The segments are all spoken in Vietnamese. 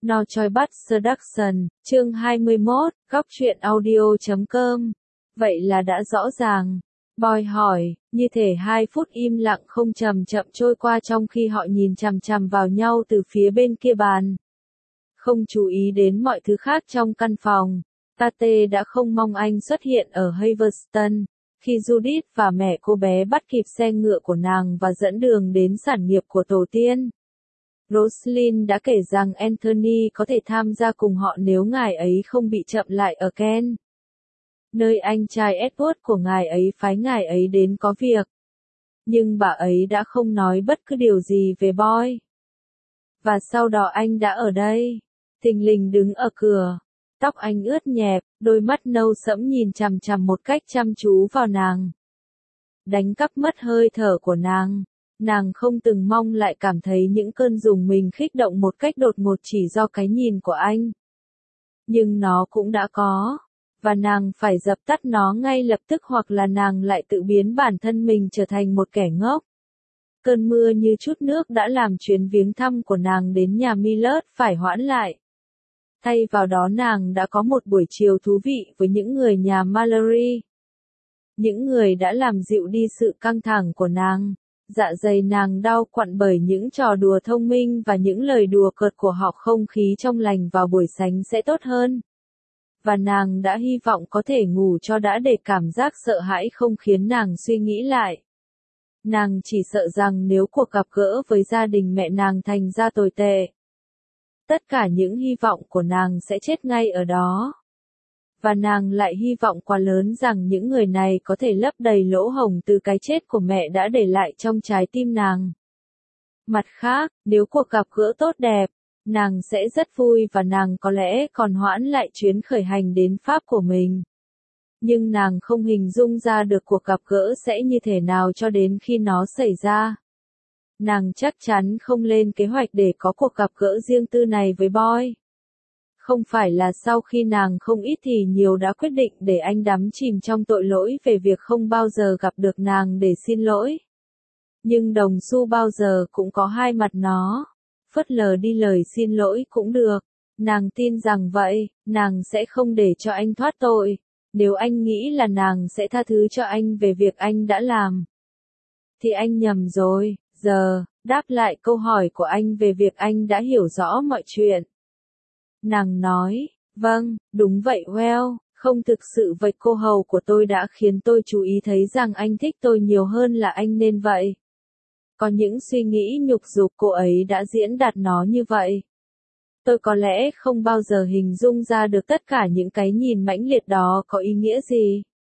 No Choi Bắt Seduction, chương 21, góc truyện audio.com. Vậy là đã rõ ràng. Boy hỏi, như thể 2 phút im lặng không chậm chậm trôi qua trong khi họ nhìn chằm chằm vào nhau từ phía bên kia bàn. Không chú ý đến mọi thứ khác trong căn phòng. Tate đã không mong anh xuất hiện ở Haverston. Khi Judith và mẹ cô bé bắt kịp xe ngựa của nàng và dẫn đường đến sản nghiệp của tổ tiên. Roslyn đã kể rằng Anthony có thể tham gia cùng họ nếu ngài ấy không bị chậm lại ở Kent, nơi anh trai Edward của ngài ấy phái ngài ấy đến có việc. Nhưng bà ấy đã không nói bất cứ điều gì về Boy. Và sau đó anh đã ở đây, thình lình đứng ở cửa. Tóc anh ướt nhẹp, đôi mắt nâu sẫm nhìn chằm chằm một cách chăm chú vào nàng. Đánh cắp mất hơi thở của nàng. Nàng không từng mong lại cảm thấy những cơn rùng mình kích động một cách đột ngột chỉ do cái nhìn của anh. Nhưng nó cũng đã có, và nàng phải dập tắt nó ngay lập tức hoặc là nàng lại tự biến bản thân mình trở thành một kẻ ngốc. Cơn mưa như chút nước đã làm chuyến viếng thăm của nàng đến nhà Millard phải hoãn lại. Thay vào đó nàng đã có một buổi chiều thú vị với những người nhà Mallory. Những người đã làm dịu đi sự căng thẳng của nàng. Dạ dày nàng đau quặn bởi những trò đùa thông minh và những lời đùa cợt của họ. Không khí trong lành vào buổi sánh sẽ tốt hơn. Và nàng đã hy vọng có thể ngủ cho đã để cảm giác sợ hãi không khiến nàng suy nghĩ lại. Nàng chỉ sợ rằng nếu cuộc gặp gỡ với gia đình mẹ nàng thành ra tồi tệ, tất cả những hy vọng của nàng sẽ chết ngay ở đó. Và nàng lại hy vọng quá lớn rằng những người này có thể lấp đầy lỗ hổng từ cái chết của mẹ đã để lại trong trái tim nàng. Mặt khác, nếu cuộc gặp gỡ tốt đẹp, nàng sẽ rất vui và nàng có lẽ còn hoãn lại chuyến khởi hành đến Pháp của mình. Nhưng nàng không hình dung ra được cuộc gặp gỡ sẽ như thế nào cho đến khi nó xảy ra. Nàng chắc chắn không lên kế hoạch để có cuộc gặp gỡ riêng tư này với Boy. Không phải là sau khi nàng không ít thì nhiều đã quyết định để anh đắm chìm trong tội lỗi về việc không bao giờ gặp được nàng để xin lỗi. Nhưng đồng xu bao giờ cũng có hai mặt nó. Phớt lờ đi lời xin lỗi cũng được. Nàng tin rằng vậy, nàng sẽ không để cho anh thoát tội. Nếu anh nghĩ là nàng sẽ tha thứ cho anh về việc anh đã làm, thì anh nhầm rồi. Giờ, đáp lại câu hỏi của anh về việc anh đã hiểu rõ mọi chuyện. Nàng nói, vâng, đúng vậy well, không thực sự vậy cô hầu của tôi đã khiến tôi chú ý thấy rằng anh thích tôi nhiều hơn là anh nên vậy. Có những suy nghĩ nhục dục cô ấy đã diễn đạt nó như vậy. Tôi có lẽ không bao giờ hình dung ra được tất cả những cái nhìn mãnh liệt đó có ý nghĩa gì.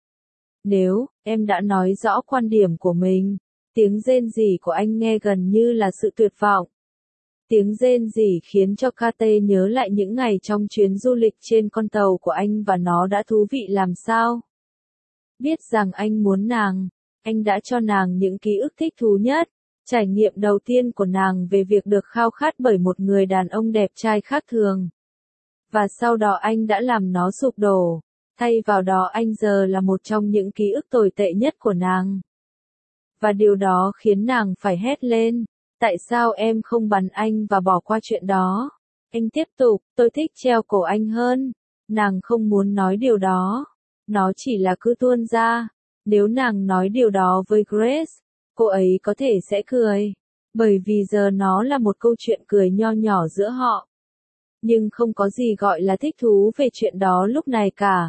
Nếu, em đã nói rõ quan điểm của mình, tiếng rên rỉ của anh nghe gần như là sự tuyệt vọng. Tiếng rên rỉ khiến cho Kate nhớ lại những ngày trong chuyến du lịch trên con tàu của anh và nó đã thú vị làm sao. Biết rằng anh muốn nàng, anh đã cho nàng những ký ức thích thú nhất, trải nghiệm đầu tiên của nàng về việc được khao khát bởi một người đàn ông đẹp trai khác thường. Và sau đó anh đã làm nó sụp đổ, thay vào đó anh giờ là một trong những ký ức tồi tệ nhất của nàng. Và điều đó khiến nàng phải hét lên. Tại sao em không bắn anh và bỏ qua chuyện đó? Anh tiếp tục, tôi thích treo cổ anh hơn. Nàng không muốn nói điều đó. Nó chỉ là cứ tuôn ra. Nếu nàng nói điều đó với Grace, cô ấy có thể sẽ cười. Bởi vì giờ nó là một câu chuyện cười nho nhỏ giữa họ. Nhưng không có gì gọi là thích thú về chuyện đó lúc này cả.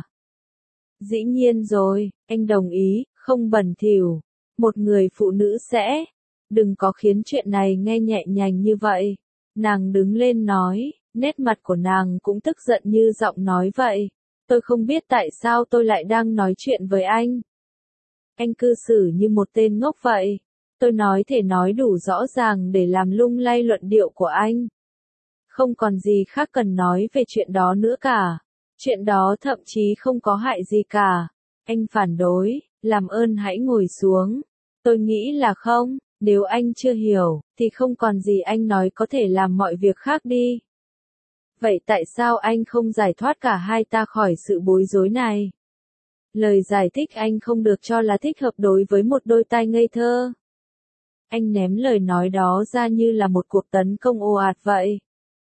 Dĩ nhiên rồi, anh đồng ý, không bẩn thỉu. Một người phụ nữ sẽ... Đừng có khiến chuyện này nghe nhẹ nhàng như vậy. Nàng đứng lên nói, nét mặt của nàng cũng tức giận như giọng nói vậy. Tôi không biết tại sao tôi lại đang nói chuyện với anh. Anh cư xử như một tên ngốc vậy. Tôi nói thể nói đủ rõ ràng để làm lung lay luận điệu của anh. Không còn gì khác cần nói về chuyện đó nữa cả. Chuyện đó thậm chí không có hại gì cả. Anh phản đối, làm ơn hãy ngồi xuống. Tôi nghĩ là không. Nếu anh chưa hiểu, thì không còn gì anh nói có thể làm mọi việc khác đi. Vậy tại sao anh không giải thoát cả hai ta khỏi sự bối rối này? Lời giải thích anh không được cho là thích hợp đối với một đôi tai ngây thơ. Anh ném lời nói đó ra như là một cuộc tấn công ồ ạt vậy.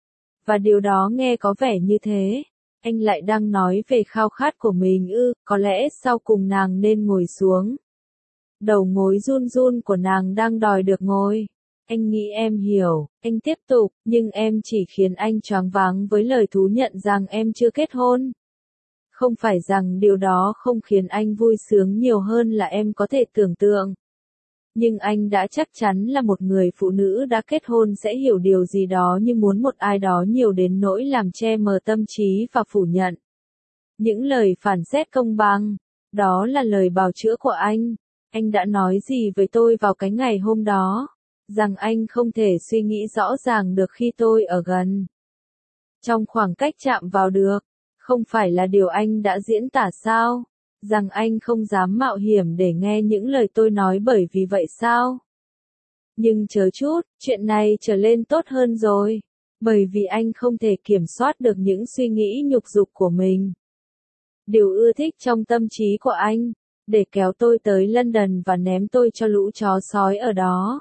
Và điều đó nghe có vẻ như thế. Anh lại đang nói về khao khát của mình ư, có lẽ sau cùng nàng nên ngồi xuống. Đầu gối run run của nàng đang đòi được ngồi. Anh nghĩ em hiểu, anh tiếp tục, nhưng em chỉ khiến anh choáng váng với lời thú nhận rằng em chưa kết hôn. Không phải rằng điều đó không khiến anh vui sướng nhiều hơn là em có thể tưởng tượng. Nhưng anh đã chắc chắn là một người phụ nữ đã kết hôn sẽ hiểu điều gì đó như muốn một ai đó nhiều đến nỗi làm che mờ tâm trí và phủ nhận. Những lời phản xét công bằng, đó là lời bào chữa của anh. Anh đã nói gì với tôi vào cái ngày hôm đó? Rằng anh không thể suy nghĩ rõ ràng được khi tôi ở gần. Trong khoảng cách chạm vào được, không phải là điều anh đã diễn tả sao? Rằng anh không dám mạo hiểm để nghe những lời tôi nói bởi vì vậy sao? Nhưng chớ chút, chuyện này trở lên tốt hơn rồi. Bởi vì anh không thể kiểm soát được những suy nghĩ nhục dục của mình. Điều ưa thích trong tâm trí của anh, để kéo tôi tới London và ném tôi cho lũ chó sói ở đó.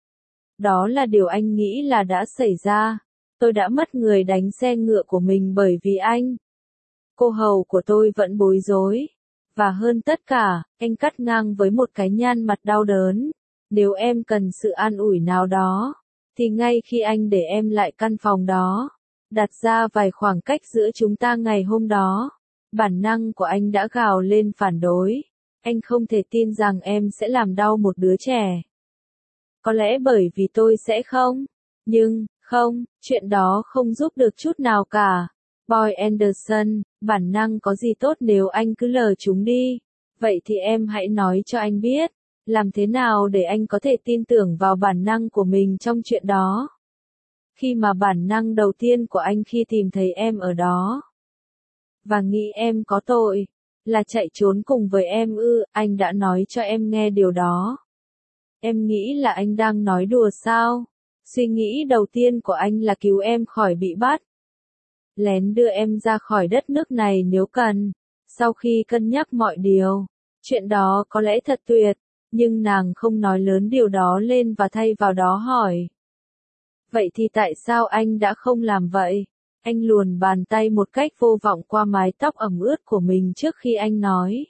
Đó là điều anh nghĩ là đã xảy ra. Tôi đã mất người đánh xe ngựa của mình bởi vì anh. Cô hầu của tôi vẫn bối rối. Và hơn tất cả, anh cắt ngang với một cái nhăn mặt đau đớn. Nếu em cần sự an ủi nào đó, thì ngay khi anh để em lại căn phòng đó, đặt ra vài khoảng cách giữa chúng ta ngày hôm đó, bản năng của anh đã gào lên phản đối. Anh không thể tin rằng em sẽ làm đau một đứa trẻ. Có lẽ bởi vì tôi sẽ không. Nhưng, không, chuyện đó không giúp được chút nào cả. Boy Anderson, bản năng có gì tốt nếu anh cứ lờ chúng đi. Vậy thì em hãy nói cho anh biết, làm thế nào để anh có thể tin tưởng vào bản năng của mình trong chuyện đó. Khi mà bản năng đầu tiên của anh khi tìm thấy em ở đó, và nghĩ em có tội, là chạy trốn cùng với em ư, anh đã nói cho em nghe điều đó. Em nghĩ là anh đang nói đùa sao? Suy nghĩ đầu tiên của anh là cứu em khỏi bị bắt. Lén đưa em ra khỏi đất nước này nếu cần. Sau khi cân nhắc mọi điều, chuyện đó có lẽ thật tuyệt, nhưng nàng không nói lớn điều đó lên và thay vào đó hỏi. Vậy thì tại sao anh đã không làm vậy? Anh luồn bàn tay một cách vô vọng qua mái tóc ẩm ướt của mình trước khi anh nói.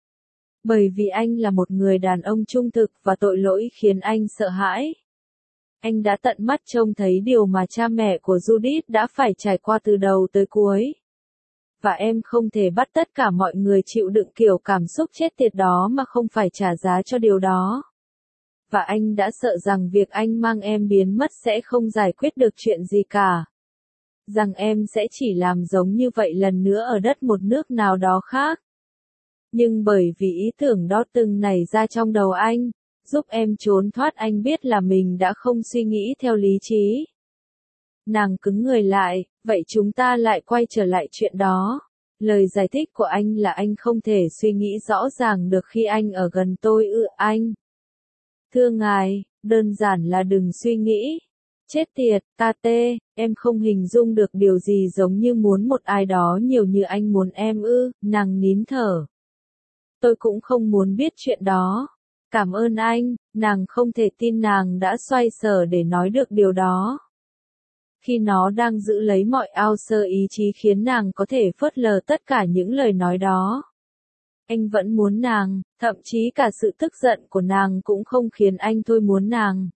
Bởi vì anh là một người đàn ông trung thực và tội lỗi khiến anh sợ hãi. Anh đã tận mắt trông thấy điều mà cha mẹ của Judith đã phải trải qua từ đầu tới cuối. Và em không thể bắt tất cả mọi người chịu đựng kiểu cảm xúc chết tiệt đó mà không phải trả giá cho điều đó. Và anh đã sợ rằng việc anh mang em biến mất sẽ không giải quyết được chuyện gì cả. Rằng em sẽ chỉ làm giống như vậy lần nữa ở đất một nước nào đó khác. Nhưng bởi vì ý tưởng đó từng nảy ra trong đầu anh, giúp em trốn thoát, anh biết là mình đã không suy nghĩ theo lý trí. Nàng cứng người lại, vậy chúng ta lại quay trở lại chuyện đó. Lời giải thích của anh là anh không thể suy nghĩ rõ ràng được khi anh ở gần tôi ư, anh. Thưa ngài, đơn giản là đừng suy nghĩ. Chết tiệt, Tate, em không hình dung được điều gì giống như muốn một ai đó nhiều như anh muốn em ư, nàng nín thở. Tôi cũng không muốn biết chuyện đó. Cảm ơn anh, nàng không thể tin nàng đã xoay sở để nói được điều đó. Khi nó đang giữ lấy mọi ao sơ ý chí khiến nàng có thể phớt lờ tất cả những lời nói đó. Anh vẫn muốn nàng, thậm chí cả sự tức giận của nàng cũng không khiến anh thôi muốn nàng.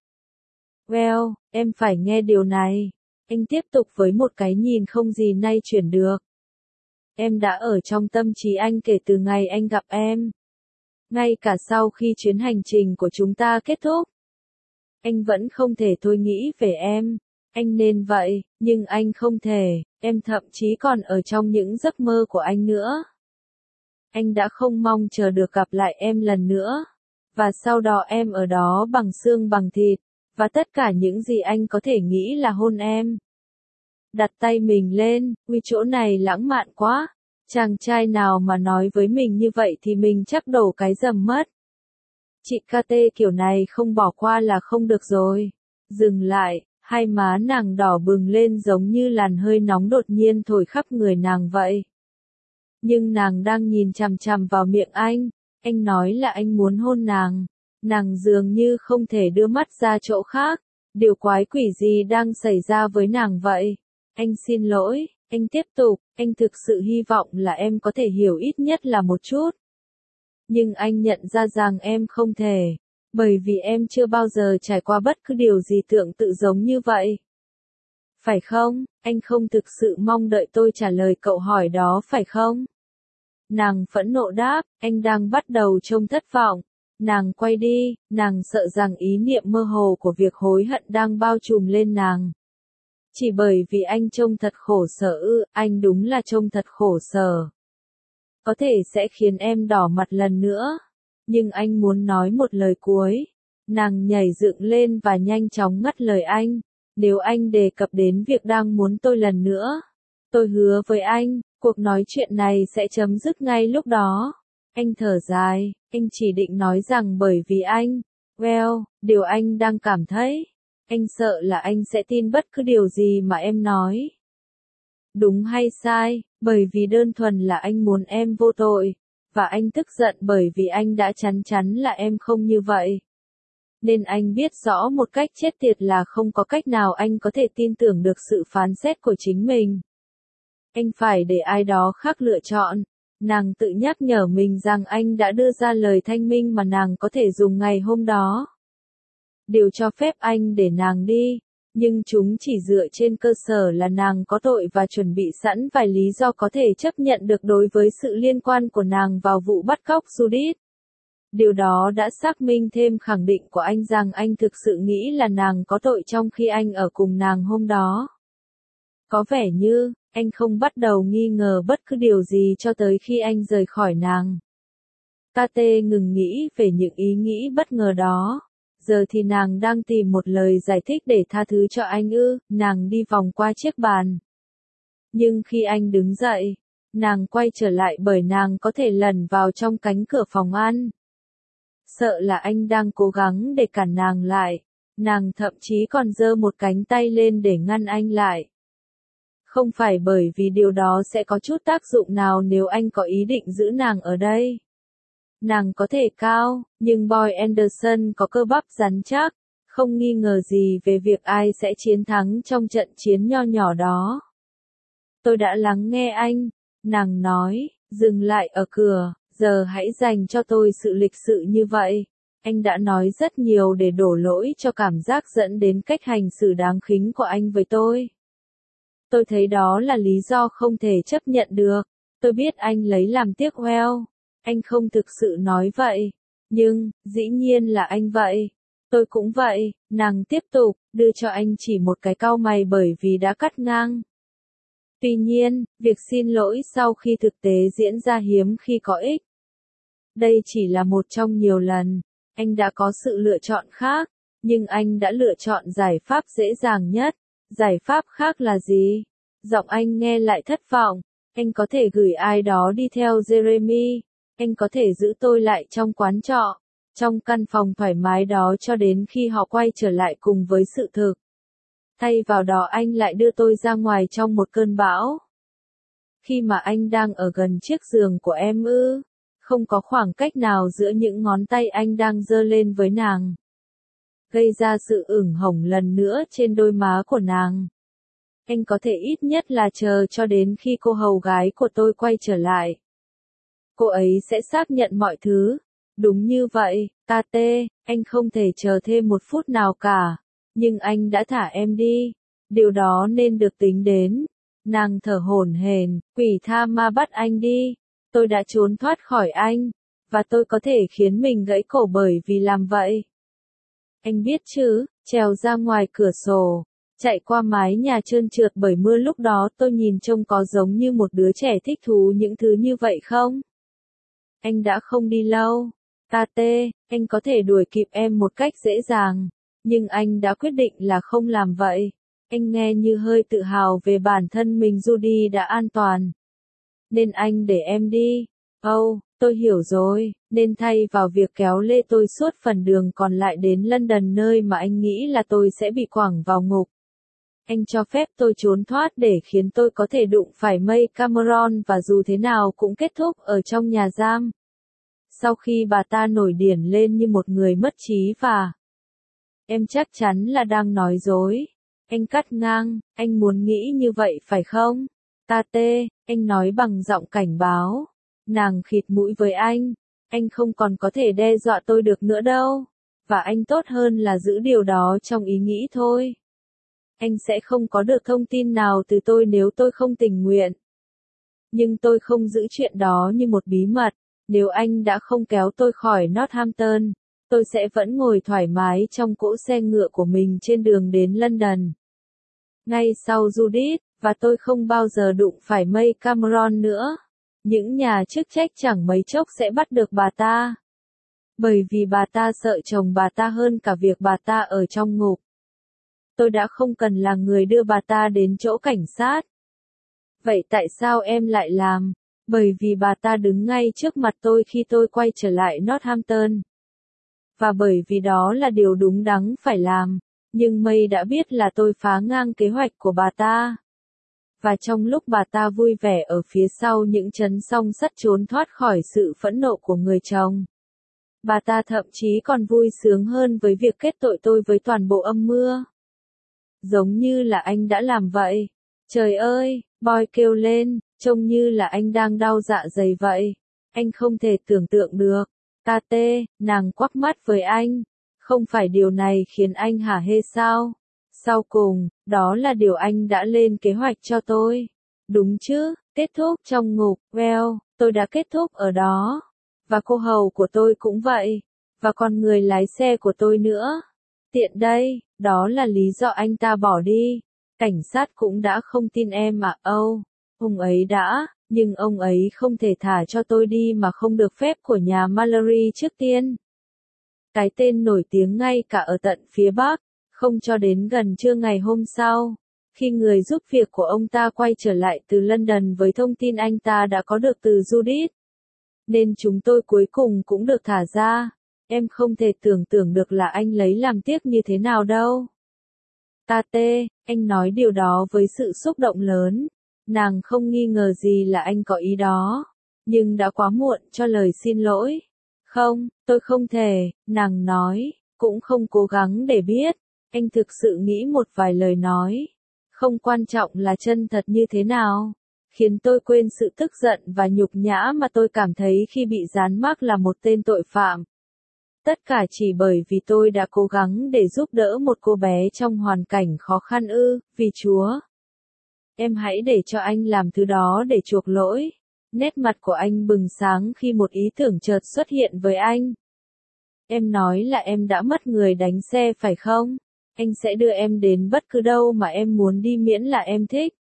Well, em phải nghe điều này. Anh tiếp tục với một cái nhìn không gì nay chuyển được. Em đã ở trong tâm trí anh kể từ ngày anh gặp em. Ngay cả sau khi chuyến hành trình của chúng ta kết thúc. Anh vẫn không thể thôi nghĩ về em. Anh nên vậy, nhưng anh không thể, em thậm chí còn ở trong những giấc mơ của anh nữa. Anh đã không mong chờ được gặp lại em lần nữa. Và sau đó em ở đó bằng xương bằng thịt, và tất cả những gì anh có thể nghĩ là hôn em. Đặt tay mình lên, ui chỗ này lãng mạn quá. Chàng trai nào mà nói với mình như vậy thì mình chắc đổ cái dầm mất. Chị KT kiểu này không bỏ qua là không được rồi. Dừng lại, hai má nàng đỏ bừng lên giống như làn hơi nóng đột nhiên thổi khắp người nàng vậy. Nhưng nàng đang nhìn chằm chằm vào miệng anh nói là anh muốn hôn nàng. Nàng dường như không thể đưa mắt ra chỗ khác. Điều quái quỷ gì đang xảy ra với nàng vậy? Anh xin lỗi, anh tiếp tục, anh thực sự hy vọng là em có thể hiểu ít nhất là một chút. Nhưng anh nhận ra rằng em không thể, bởi vì em chưa bao giờ trải qua bất cứ điều gì tương tự giống như vậy. Phải không, anh không thực sự mong đợi tôi trả lời cậu hỏi đó phải không? Nàng phẫn nộ đáp, anh đang bắt đầu trông thất vọng. Nàng quay đi, nàng sợ rằng ý niệm mơ hồ của việc hối hận đang bao trùm lên nàng. Chỉ bởi vì anh trông thật khổ sở ư, anh đúng là trông thật khổ sở. Có thể sẽ khiến em đỏ mặt lần nữa. Nhưng anh muốn nói một lời cuối. Nàng nhảy dựng lên và nhanh chóng ngắt lời anh. Nếu anh đề cập đến việc đang muốn tôi lần nữa, tôi hứa với anh, cuộc nói chuyện này sẽ chấm dứt ngay lúc đó. Anh thở dài, anh chỉ định nói rằng bởi vì anh, điều anh đang cảm thấy, anh sợ là anh sẽ tin bất cứ điều gì mà em nói. Đúng hay sai, bởi vì đơn thuần là anh muốn em vô tội, và anh tức giận bởi vì anh đã chắn chắn là em không như vậy. Nên anh biết rõ một cách chết tiệt là không có cách nào anh có thể tin tưởng được sự phán xét của chính mình. Anh phải để ai đó khác lựa chọn. Nàng tự nhắc nhở mình rằng anh đã đưa ra lời thanh minh mà nàng có thể dùng ngày hôm đó. Điều cho phép anh để nàng đi, nhưng chúng chỉ dựa trên cơ sở là nàng có tội và chuẩn bị sẵn vài lý do có thể chấp nhận được đối với sự liên quan của nàng vào vụ bắt cóc Judith. Điều đó đã xác minh thêm khẳng định của anh rằng anh thực sự nghĩ là nàng có tội trong khi anh ở cùng nàng hôm đó. Có vẻ như, anh không bắt đầu nghi ngờ bất cứ điều gì cho tới khi anh rời khỏi nàng. KT ngừng nghĩ về những ý nghĩ bất ngờ đó. Giờ thì nàng đang tìm một lời giải thích để tha thứ cho anh ư, nàng đi vòng qua chiếc bàn. Nhưng khi anh đứng dậy, nàng quay trở lại bởi nàng có thể lẩn vào trong cánh cửa phòng ăn. Sợ là anh đang cố gắng để cản nàng lại, nàng thậm chí còn giơ một cánh tay lên để ngăn anh lại. Không phải bởi vì điều đó sẽ có chút tác dụng nào nếu anh có ý định giữ nàng ở đây. Nàng có thể cao, nhưng Boy Anderson có cơ bắp rắn chắc, không nghi ngờ gì về việc ai sẽ chiến thắng trong trận chiến nho nhỏ đó. Tôi đã lắng nghe anh, nàng nói, dừng lại ở cửa, giờ hãy dành cho tôi sự lịch sự như vậy. Anh đã nói rất nhiều để đổ lỗi cho cảm giác dẫn đến cách hành xử đáng khính của anh với tôi. Tôi thấy đó là lý do không thể chấp nhận được. Tôi biết anh lấy làm tiếc anh không thực sự nói vậy. Nhưng, dĩ nhiên là anh vậy. Tôi cũng vậy, nàng tiếp tục, đưa cho anh chỉ một cái cau mày bởi vì đã cắt ngang. Tuy nhiên, việc xin lỗi sau khi thực tế diễn ra hiếm khi có ích. Đây chỉ là một trong nhiều lần. Anh đã có sự lựa chọn khác, nhưng anh đã lựa chọn giải pháp dễ dàng nhất. Giải pháp khác là gì? Giọng anh nghe lại thất vọng. Anh có thể gửi ai đó đi theo Jeremy. Anh có thể giữ tôi lại trong quán trọ, trong căn phòng thoải mái đó cho đến khi họ quay trở lại cùng với sự thực. Thay vào đó anh lại đưa tôi ra ngoài trong một cơn bão. Khi mà anh đang ở gần chiếc giường của em ư, không có khoảng cách nào giữa những ngón tay anh đang giơ lên với nàng. Gây ra sự ửng hồng lần nữa trên đôi má của nàng. Anh có thể ít nhất là chờ cho đến khi cô hầu gái của tôi quay trở lại. Cô ấy sẽ xác nhận mọi thứ. Đúng như vậy, KT, anh không thể chờ thêm một phút nào cả. Nhưng anh đã thả em đi. Điều đó nên được tính đến. Nàng thở hổn hển, quỷ tha ma bắt anh đi. Tôi đã trốn thoát khỏi anh. Và tôi có thể khiến mình gãy cổ bởi vì làm vậy. Anh biết chứ, trèo ra ngoài cửa sổ. Chạy qua mái nhà trơn trượt bởi mưa lúc đó tôi nhìn trông có giống như một đứa trẻ thích thú những thứ như vậy không? Anh đã không đi lâu. KT, anh có thể đuổi kịp em một cách dễ dàng. Nhưng anh đã quyết định là không làm vậy. Anh nghe như hơi tự hào về bản thân mình Judy đã an toàn. Nên anh để em đi. Tôi hiểu rồi, nên thay vào việc kéo lê tôi suốt phần đường còn lại đến London nơi mà anh nghĩ là tôi sẽ bị quẳng vào ngục. Anh cho phép tôi trốn thoát để khiến tôi có thể đụng phải May Cameron và dù thế nào cũng kết thúc ở trong nhà giam. Sau khi bà ta nổi điển lên như một người mất trí và... Em chắc chắn là đang nói dối. Anh cắt ngang, anh muốn nghĩ như vậy phải không? Tate, anh nói bằng giọng cảnh báo. Nàng khịt mũi với anh không còn có thể đe dọa tôi được nữa đâu. Và anh tốt hơn là giữ điều đó trong ý nghĩ thôi. Anh sẽ không có được thông tin nào từ tôi nếu tôi không tình nguyện. Nhưng tôi không giữ chuyện đó như một bí mật. Nếu anh đã không kéo tôi khỏi Northampton, tôi sẽ vẫn ngồi thoải mái trong cỗ xe ngựa của mình trên đường đến London. Ngay sau Judith, và tôi không bao giờ đụng phải May Cameron nữa. Những nhà chức trách chẳng mấy chốc sẽ bắt được bà ta. Bởi vì bà ta sợ chồng bà ta hơn cả việc bà ta ở trong ngục. Tôi đã không cần là người đưa bà ta đến chỗ cảnh sát. Vậy tại sao em lại làm? Bởi vì bà ta đứng ngay trước mặt tôi khi tôi quay trở lại Northampton. Và bởi vì đó là điều đúng đắn phải làm. Nhưng May đã biết là tôi phá ngang kế hoạch của bà ta. Và trong lúc bà ta vui vẻ ở phía sau những chấn song sắt trốn thoát khỏi sự phẫn nộ của người chồng, bà ta thậm chí còn vui sướng hơn với việc kết tội tôi với toàn bộ âm mưa. Giống như là anh đã làm vậy. Trời ơi, Boy kêu lên, trông như là anh đang đau dạ dày vậy. Anh không thể tưởng tượng được. Tate, nàng quắc mắt với anh. Không phải điều này khiến anh hả hê sao? Sau cùng, đó là điều anh đã lên kế hoạch cho tôi. Đúng chứ, kết thúc trong ngục, well, tôi đã kết thúc ở đó. Và cô hầu của tôi cũng vậy. Và còn người lái xe của tôi nữa. Tiện đây, đó là lý do anh ta bỏ đi. Cảnh sát cũng đã không tin em mà, ông ấy đã, nhưng ông ấy không thể thả cho tôi đi mà không được phép của nhà Mallory trước tiên. Cái tên nổi tiếng ngay cả ở tận phía Bắc, không cho đến gần trưa ngày hôm sau. Khi người giúp việc của ông ta quay trở lại từ London với thông tin anh ta đã có được từ Judith. Nên chúng tôi cuối cùng cũng được thả ra. Em không thể tưởng tượng được là anh lấy làm tiếc như thế nào đâu. Tate, anh nói điều đó với sự xúc động lớn. Nàng không nghi ngờ gì là anh có ý đó. Nhưng đã quá muộn cho lời xin lỗi. Không, tôi không thể, nàng nói, cũng không cố gắng để biết. Anh thực sự nghĩ một vài lời nói. Không quan trọng là chân thật như thế nào. Khiến tôi quên sự tức giận và nhục nhã mà tôi cảm thấy khi bị dán mác là một tên tội phạm. Tất cả chỉ bởi vì tôi đã cố gắng để giúp đỡ một cô bé trong hoàn cảnh khó khăn vì Chúa. Em hãy để cho anh làm thứ đó để chuộc lỗi. Nét mặt của anh bừng sáng khi một ý tưởng chợt xuất hiện với anh. Em nói là em đã mất người đánh xe phải không? Anh sẽ đưa em đến bất cứ đâu mà em muốn đi miễn là em thích.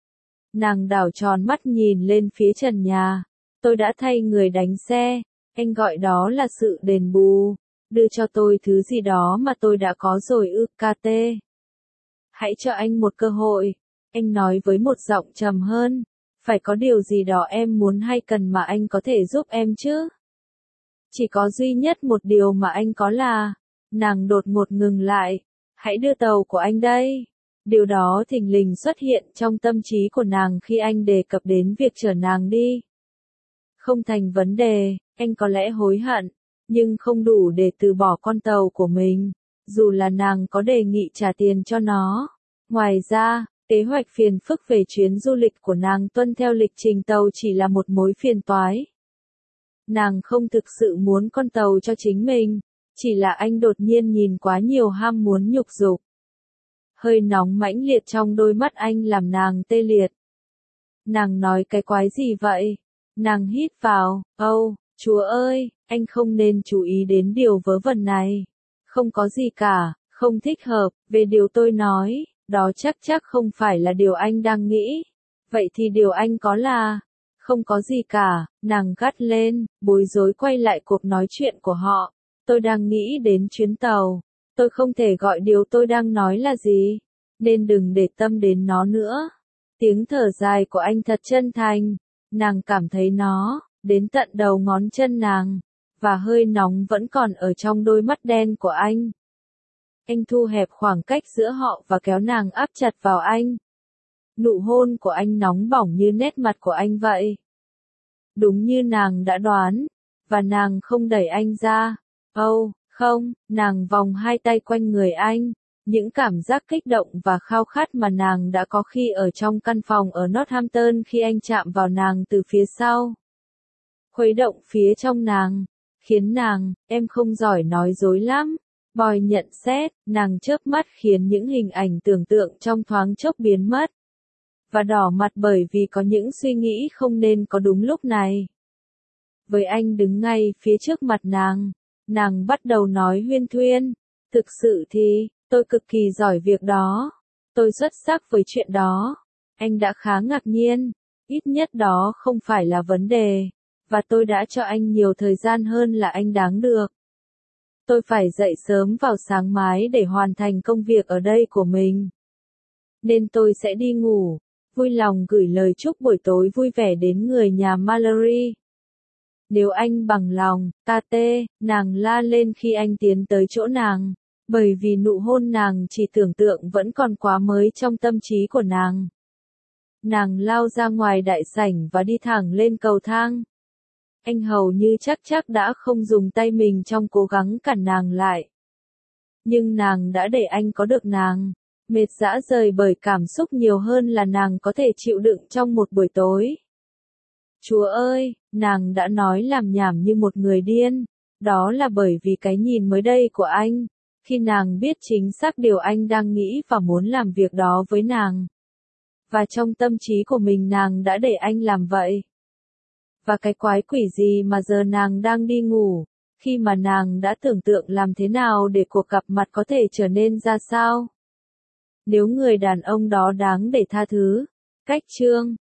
Nàng đảo tròn mắt nhìn lên phía trần nhà. Tôi đã thay người đánh xe. Anh gọi đó là sự đền bù. Đưa cho tôi thứ gì đó mà tôi đã có rồi Kate. Hãy cho anh một cơ hội. Anh nói với một giọng trầm hơn. Phải có điều gì đó em muốn hay cần mà anh có thể giúp em chứ? Chỉ có duy nhất một điều mà anh có là. Nàng đột ngột ngừng lại. Hãy đưa tàu của anh đây. Điều đó thình lình xuất hiện trong tâm trí của nàng khi anh đề cập đến việc chở nàng đi. Không thành vấn đề, anh có lẽ hối hận, nhưng không đủ để từ bỏ con tàu của mình, dù là nàng có đề nghị trả tiền cho nó. Ngoài ra, kế hoạch phiền phức về chuyến du lịch của nàng tuân theo lịch trình tàu chỉ là một mối phiền toái. Nàng không thực sự muốn con tàu cho chính mình, chỉ là anh đột nhiên nhìn quá nhiều ham muốn nhục dục. Hơi nóng mãnh liệt trong đôi mắt anh làm nàng tê liệt. Nàng nói cái quái gì vậy? Nàng hít vào, Chúa ơi, anh không nên chú ý đến điều vớ vẩn này. Không có gì cả, không thích hợp, về điều tôi nói, đó chắc không phải là điều anh đang nghĩ. Vậy thì điều anh có là, không có gì cả, nàng gắt lên, bối rối quay lại cuộc nói chuyện của họ. Tôi đang nghĩ đến chuyến tàu, tôi không thể gọi điều tôi đang nói là gì, nên đừng để tâm đến nó nữa. Tiếng thở dài của anh thật chân thành, nàng cảm thấy nó, đến tận đầu ngón chân nàng, và hơi nóng vẫn còn ở trong đôi mắt đen của anh. Anh thu hẹp khoảng cách giữa họ và kéo nàng áp chặt vào anh. Nụ hôn của anh nóng bỏng như nét mặt của anh vậy. Đúng như nàng đã đoán, và nàng không đẩy anh ra. Không, nàng vòng hai tay quanh người anh, Những cảm giác kích động và khao khát mà nàng đã có khi ở trong căn phòng ở Northampton khi anh chạm vào nàng từ phía sau. Khuấy động phía trong nàng, khiến nàng, em không giỏi nói dối lắm. Boy nhận xét, nàng chớp mắt khiến những hình ảnh tưởng tượng trong thoáng chốc biến mất. Và đỏ mặt bởi vì có những suy nghĩ không nên có đúng lúc này. Với anh đứng ngay phía trước mặt nàng bắt đầu nói huyên thuyên. Thực sự thì, tôi cực kỳ giỏi việc đó. Tôi xuất sắc với chuyện đó. Anh đã khá ngạc nhiên. Ít nhất đó không phải là vấn đề. Và tôi đã cho anh nhiều thời gian hơn là anh đáng được. Tôi phải dậy sớm vào sáng mai để hoàn thành công việc ở đây của mình. Nên tôi sẽ đi ngủ. Vui lòng gửi lời chúc buổi tối vui vẻ đến người nhà Mallory. Nếu anh bằng lòng, KT, nàng la lên khi anh tiến tới chỗ nàng. Bởi vì nụ hôn nàng chỉ tưởng tượng vẫn còn quá mới trong tâm trí của nàng. Nàng lao ra ngoài đại sảnh và đi thẳng lên cầu thang. Anh hầu như chắc đã không dùng tay mình trong cố gắng cản nàng lại. Nhưng nàng đã để anh có được nàng. Mệt rã rời bởi cảm xúc nhiều hơn là nàng có thể chịu đựng trong một buổi tối. Chúa ơi, nàng đã nói làm nhảm như một người điên. Đó là bởi vì cái nhìn mới đây của anh. Khi nàng biết chính xác điều anh đang nghĩ và muốn làm việc đó với nàng. Và trong tâm trí của mình nàng đã để anh làm vậy. Và cái quái quỷ gì mà giờ nàng đang đi ngủ, khi mà nàng đã tưởng tượng làm thế nào để cuộc gặp mặt có thể trở nên ra sao. Nếu người đàn ông đó đáng để tha thứ. Cách chương